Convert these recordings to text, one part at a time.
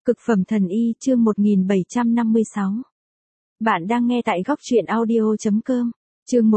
Cực phẩm thần y chương 1756. Bạn đang nghe tại góc truyện audio.com. Chương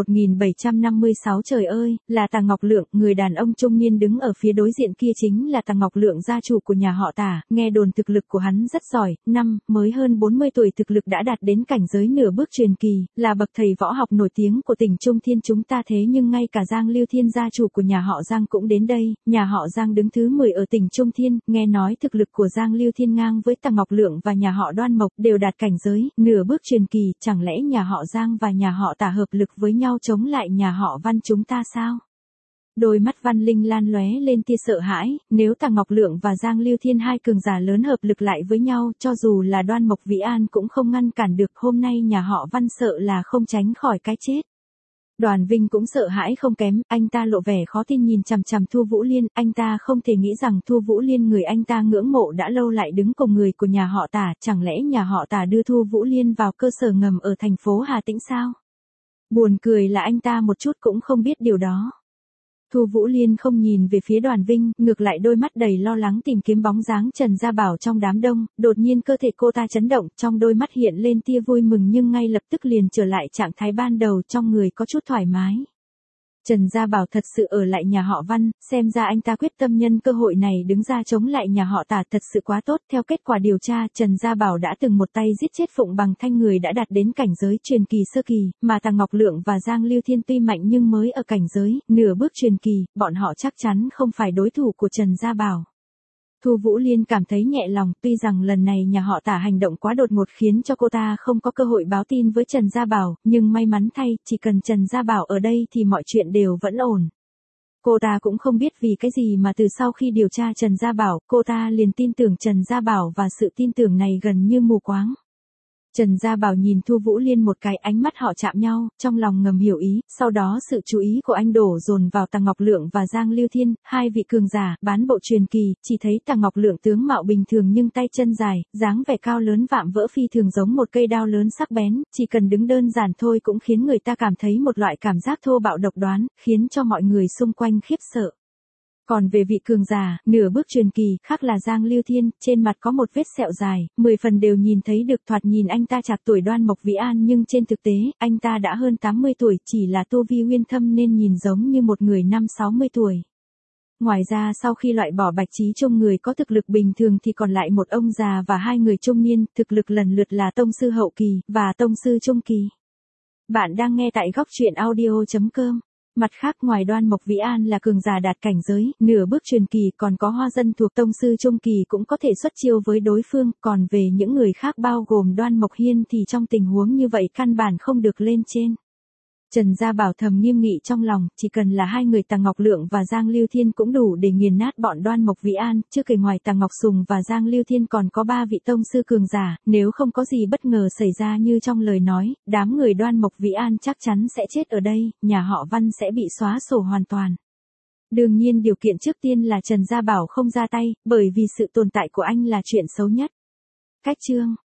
1756. Trời ơi, là Tằng Ngọc Lượng, người đàn ông trung niên đứng ở phía đối diện kia chính là Tằng Ngọc Lượng, gia chủ của nhà họ Tả. Nghe đồn thực lực của hắn rất giỏi, mới hơn 40 tuổi thực lực đã đạt đến cảnh giới nửa bước truyền kỳ, là bậc thầy võ học nổi tiếng của tỉnh Trung Thiên chúng ta. Thế nhưng ngay cả Giang Lưu Thiên, gia chủ của nhà họ Giang cũng đến đây. Nhà họ Giang đứng thứ 10 ở tỉnh Trung Thiên. Nghe nói thực lực của Giang Lưu Thiên ngang với Tằng Ngọc Lượng và nhà họ Đoan Mộc, đều đạt cảnh giới nửa bước truyền kỳ. Chẳng lẽ nhà họ Giang và nhà họ Tả hợp lực với nhau chống lại nhà họ Văn chúng ta sao? Đôi mắt Văn Linh Lan lóe lên tia sợ hãi, nếu Tằng Ngọc Lượng và Giang Lưu Thiên, hai cường giả lớn hợp lực lại với nhau, cho dù là Đoan Mộc Vĩ An cũng không ngăn cản được. Hôm nay nhà họ Văn sợ là không tránh khỏi cái chết. Đoàn Vinh cũng sợ hãi không kém, anh ta lộ vẻ khó tin nhìn chằm chằm Thu Vũ Liên. Anh ta không thể nghĩ rằng Thu Vũ Liên, người anh ta ngưỡng mộ đã lâu, lại đứng cùng người của nhà họ Tả. Chẳng lẽ nhà họ Tả đưa Thu Vũ Liên vào cơ sở ngầm ở thành phố Hà Tĩnh sao? Buồn cười là anh ta một chút cũng không biết điều đó. Thu Vũ Liên không nhìn về phía Đoàn Vinh, ngược lại đôi mắt đầy lo lắng tìm kiếm bóng dáng Trần Gia Bảo trong đám đông. Đột nhiên cơ thể cô ta chấn động, trong đôi mắt hiện lên tia vui mừng nhưng ngay lập tức liền trở lại trạng thái ban đầu, trong người có chút thoải mái. Trần Gia Bảo thật sự ở lại nhà họ Văn, xem ra anh ta quyết tâm nhân cơ hội này đứng ra chống lại nhà họ Tả, thật sự quá tốt. Theo kết quả điều tra, Trần Gia Bảo đã từng một tay giết chết Phụng Bằng Thanh, người đã đạt đến cảnh giới truyền kỳ sơ kỳ, mà Tằng Ngọc Lượng và Giang Lưu Thiên tuy mạnh nhưng mới ở cảnh giới nửa bước truyền kỳ, bọn họ chắc chắn không phải đối thủ của Trần Gia Bảo. Thu Vũ Liên cảm thấy nhẹ lòng, tuy rằng lần này nhà họ Tả hành động quá đột ngột khiến cho cô ta không có cơ hội báo tin với Trần Gia Bảo, nhưng may mắn thay, chỉ cần Trần Gia Bảo ở đây thì mọi chuyện đều vẫn ổn. Cô ta cũng không biết vì cái gì mà từ sau khi điều tra Trần Gia Bảo, cô ta liền tin tưởng Trần Gia Bảo, và sự tin tưởng này gần như mù quáng. Trần Gia Bảo nhìn Thu Vũ Liên một cái, ánh mắt họ chạm nhau, trong lòng ngầm hiểu ý, sau đó sự chú ý của anh đổ dồn vào Tằng Ngọc Lượng và Giang Lưu Thiên, hai vị cường giả bán bộ truyền kỳ. Chỉ thấy Tằng Ngọc Lượng tướng mạo bình thường nhưng tay chân dài, dáng vẻ cao lớn vạm vỡ, phi thường giống một cây đao lớn sắc bén, chỉ cần đứng đơn giản thôi cũng khiến người ta cảm thấy một loại cảm giác thô bạo độc đoán, khiến cho mọi người xung quanh khiếp sợ. Còn về vị cường giả nửa bước truyền kỳ khác là Giang Lưu Thiên, trên mặt có một vết sẹo dài, 10 phần đều nhìn thấy được. Thoạt nhìn anh ta trạc tuổi Đoan Mộc Vĩ An nhưng trên thực tế, anh ta đã hơn 80 tuổi, chỉ là tu vi uyên thâm nên nhìn giống như một người 50-60 tuổi. Ngoài ra sau khi loại bỏ Bạch Trí Trung, người có thực lực bình thường, thì còn lại một ông già và hai người trung niên, thực lực lần lượt là tông sư hậu kỳ và tông sư trung kỳ. Bạn đang nghe tại góc truyện audio.com. Mặt khác, ngoài Đoan Mộc Vĩ An là cường giả đạt cảnh giới nửa bước truyền kỳ, còn có Hoa Dân thuộc tông sư trung kỳ cũng có thể xuất chiêu với đối phương. Còn về những người khác bao gồm Đoan Mộc Hiên thì trong tình huống như vậy căn bản không được lên trên. Trần Gia Bảo thầm nghiêm nghị trong lòng, chỉ cần là hai người Tằng Ngọc Lượng và Giang Lưu Thiên cũng đủ để nghiền nát bọn Đoan Mộc Vĩ An. Chưa kể ngoài Tằng Ngọc Sùng và Giang Lưu Thiên còn có 3 vị tông sư cường giả, nếu không có gì bất ngờ xảy ra như trong lời nói, đám người Đoan Mộc Vĩ An chắc chắn sẽ chết ở đây, nhà họ Văn sẽ bị xóa sổ hoàn toàn. Đương nhiên điều kiện trước tiên là Trần Gia Bảo không ra tay, bởi vì sự tồn tại của anh là chuyện xấu nhất. Cách chương